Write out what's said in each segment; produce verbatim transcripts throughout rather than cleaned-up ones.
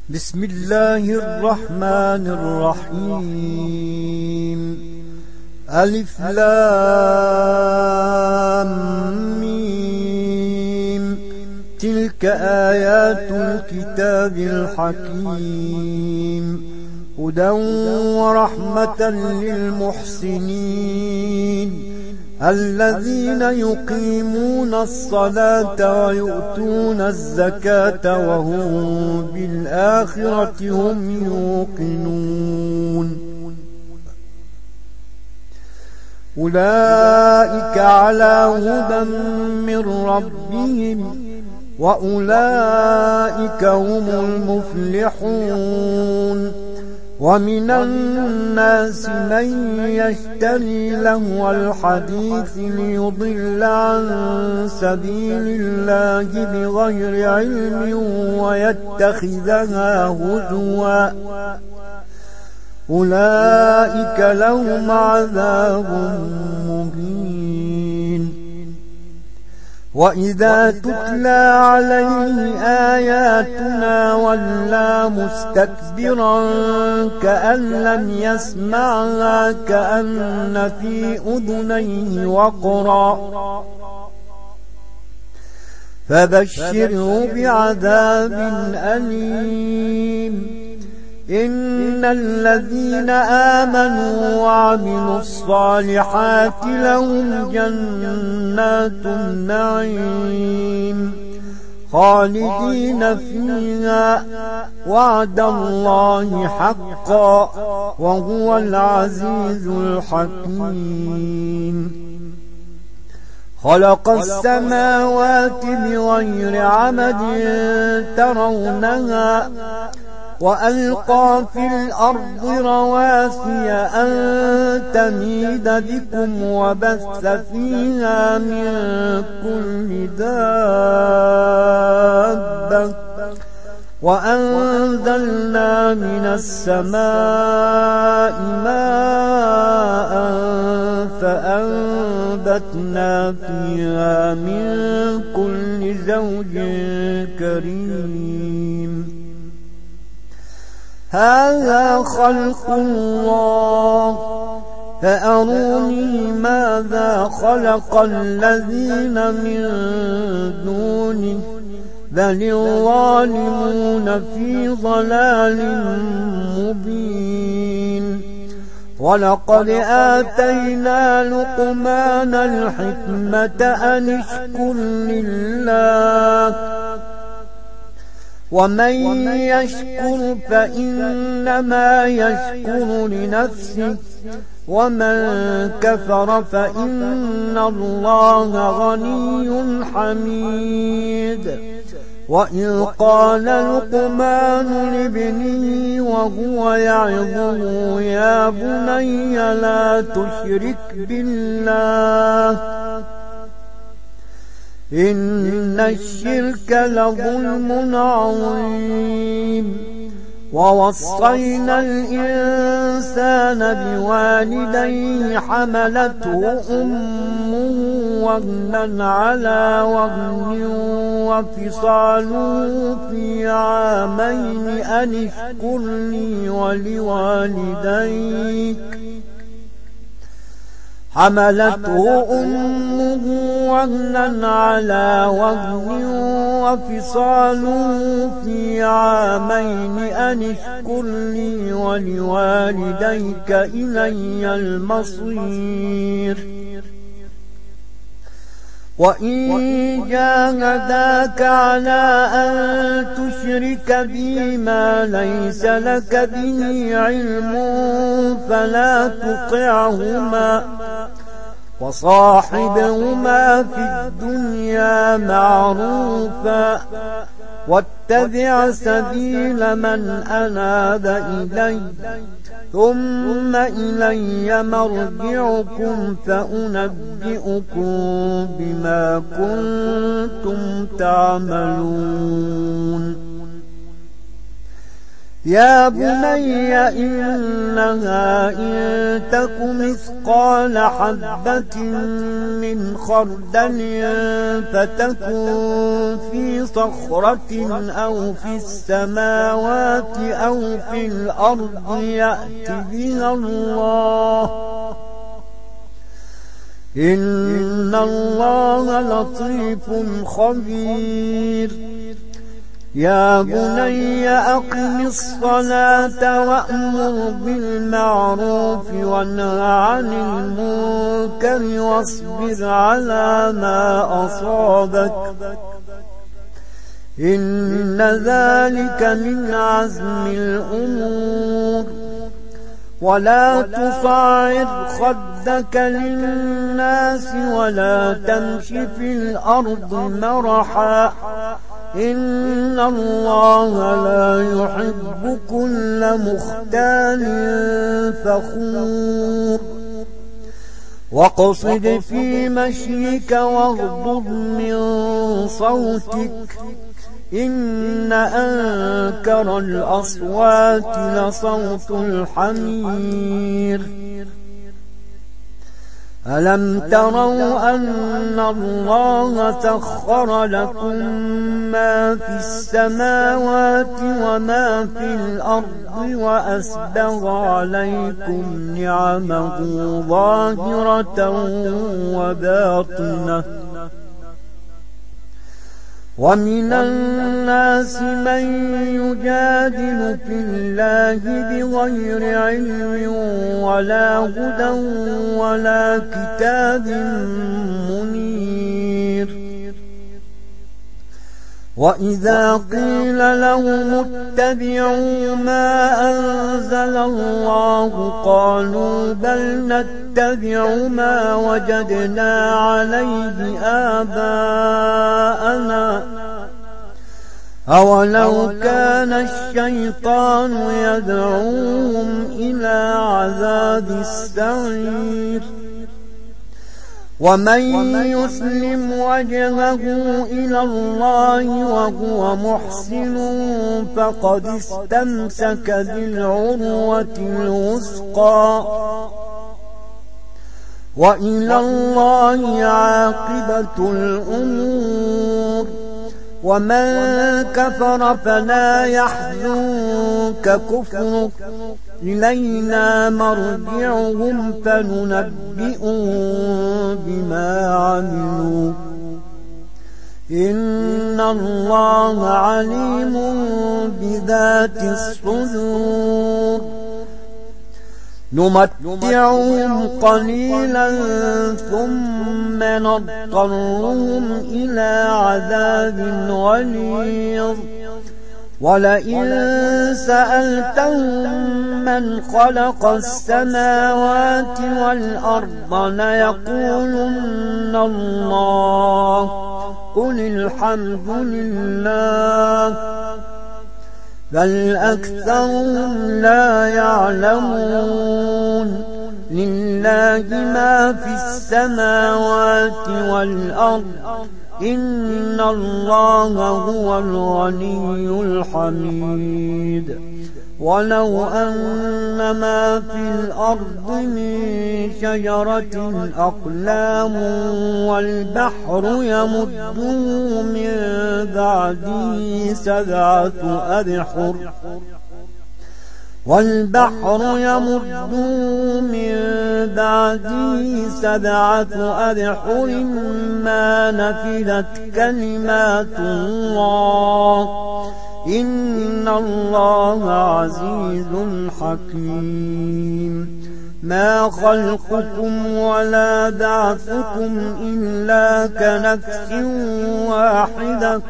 بسم الله الرحمن الرحيم. ألف لام ميم. تلك آيات الكتاب الحكيم، هدى ورحمة للمحسنين الذين يقيمون الصلاة ويؤتون الزكاة وهم بالآخرة هم يوقنون. أولئك على هدى من ربهم وأولئك هم المفلحون. ومن الناس من يشتري لهو الحديث ليضل عن سبيل الله بغير علم ويتخذها هزوا، أولئك لهم عذاب مهين. وإذا تتلى عليه آياتنا ولى مستكبرا كأن لم يسمعها كأن في أذنيه وقرا، فبشره بعذاب أليم. إن الذين آمنوا وعملوا الصالحات لهم جنات النعيم خالدين فيها، وعد الله حقا وهو العزيز الحكيم. خلق السماوات بغير عمد ترونها وألقى في الأرض رواسي أن تميد بكم وبث فيها من كل دابة، وأنزلنا من السماء ماء فأنبتنا فيها من كل زوج كريم. هذا خلق الله فأروني ماذا خلق الذين من دونه، بل الظالمون في ضلال مبين. ولقد آتينا لقمان الحكمة أن اشكر لله، ومن يشكر فإنما يشكر لنفسه، ومن كفر فإن الله غني حميد. وإذ قال لقمان لابنه وهو يعظه يا بني لا تشرك بالله إن الشرك لظلم عظيم. ووصينا الإنسان بوالديه حملته أمه وهنا على وهن وفصاله في عامين أن اشكر لي ولوالديك. حملته أمه وهنا على وهن وفصاله في عامين أن اشكر لي ولوالديك إلي المصير. وإن جاهداك على أن تشرك بي ما ليس لك به علم فلا تطعهما، وصاحبهما في الدنيا معروفا، واتبع سبيل من أناب إلي، ثم إلي مرجعكم فأنبئكم بما كنتم تعملون. يا بني إنها إن تك مثقال حبة من خردل فتكن في صخرة أو في السماوات أو في الأرض يأت بها الله إن الله لطيف خبير. يا بني أقم الصلاة وأمر بالمعروف وانه عن المنكر واصبر على ما أصابك إن ذلك من عزم الأمور. ولا تصعر خدك للناس ولا تمش في الأرض مرحا إن الله لا يحب كل مختال فخور. واقصد في مشيك واغضض من صوتك إن أنكر الأصوات لصوت الحمير. ألم تروا أن الله سخر لكم ما في السماوات وما في الأرض وأسبغ عليكم نعمه ظاهرة وباطنة ومن الناس من يجادل في الله بغير علم ولا هدى ولا كتاب منير. وإذا قيل لهم اتبعوا ما أنزل الله قالوا بل نتبع ما وجدنا عليه آباءنا أولو كان الشيطان يدعوهم إلى عذاب السعير. ومن يسلم وجهه إلى الله وهو محسن فقد استمسك بالعروة الوثقى وإلى الله عاقبة الأمور. ومن كفر فلا يحزنك كفرك إلينا مرجعهم فننبئهم بما عملوا إن الله عليم بذات الصدور. نمتعهم قليلا ثم نضطرهم إلى عذاب غليظ. ولئن سألتهم من خلق السماوات والأرض ليقولن الله قل الحمد لله بل أكثرهم لا يعلمون. لله ما في السماوات والأرض إن الله هو الغني الحميد. ولو أن ما في الأرض من شجرة أقلام والبحر يمده من بعده سبعة أبحر والبحر يمده من بعده سبعة أبحر ما نفدت كلمات الله إن الله عزيز حكيم. ما خلقكم ولا بعثكم إلا كنفس واحدة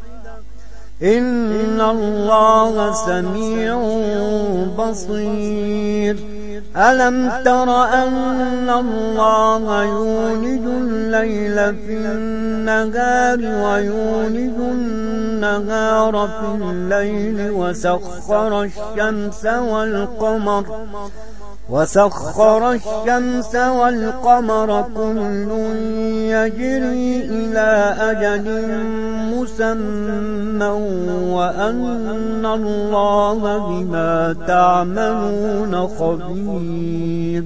إن الله سميع بصير. ألم تر أن الله يولج الليل في النهار ويولج النهار في الليل وسخر الشمس والقمر وسخر الشمس والقمر كل يجري إلى أجل مسمى وأن الله بما تعملون خبير.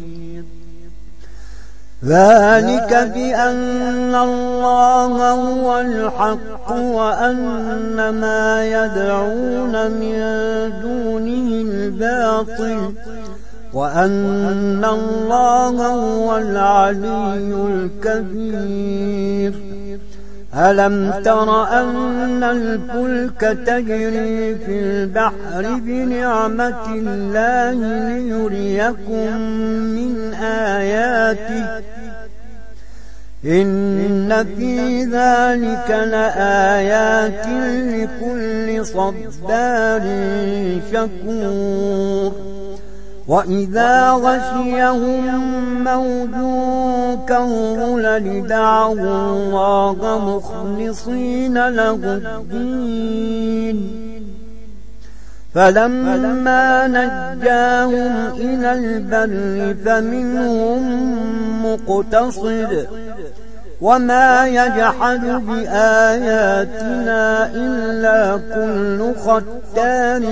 ذلك بأن الله هو الحق وأن ما يدعون من دونه الباطل وأن الله هو العلي الكبير. ألم تر أن الفلك تجري في البحر بنعمة الله ليريكم من آياته إن في ذلك لآيات لكل صبار شكور. وإذا غشيهم موج كالظلل دعوا الله مخلصين له الدين فلما نجاهم إلى البر فمنهم مقتصد وما يجحد بآياتنا إلا كل ختار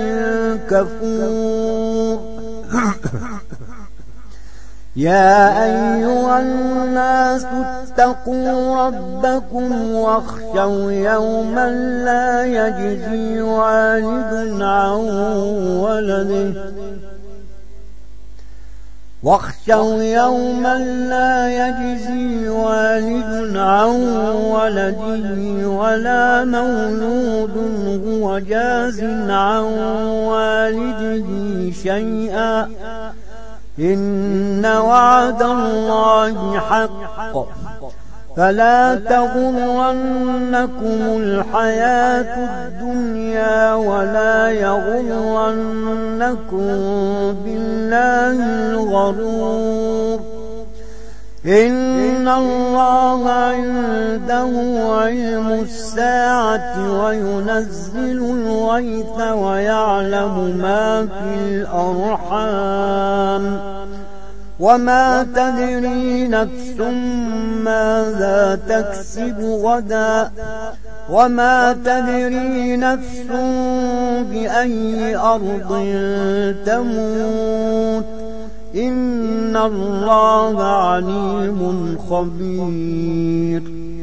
كفور. يا أيها الناس اتقوا ربكم واخشوا يوما لا يجزي والد عن ولده واخشوا يوما لا يجزي والد عن ولده ولا مولود هو جاز عن والده شيئا إن وعد الله حق فلا تغرنكم الحياة الدنيا ولا يغرنكم بالله الغرور. إن الله عنده علم الساعة وينزل الغيث ويعلم ما في الأرحام وما تدري نفس ماذا تكسب غدا وما تدري نفس بأي أرض تموت إن الله عليم خبير.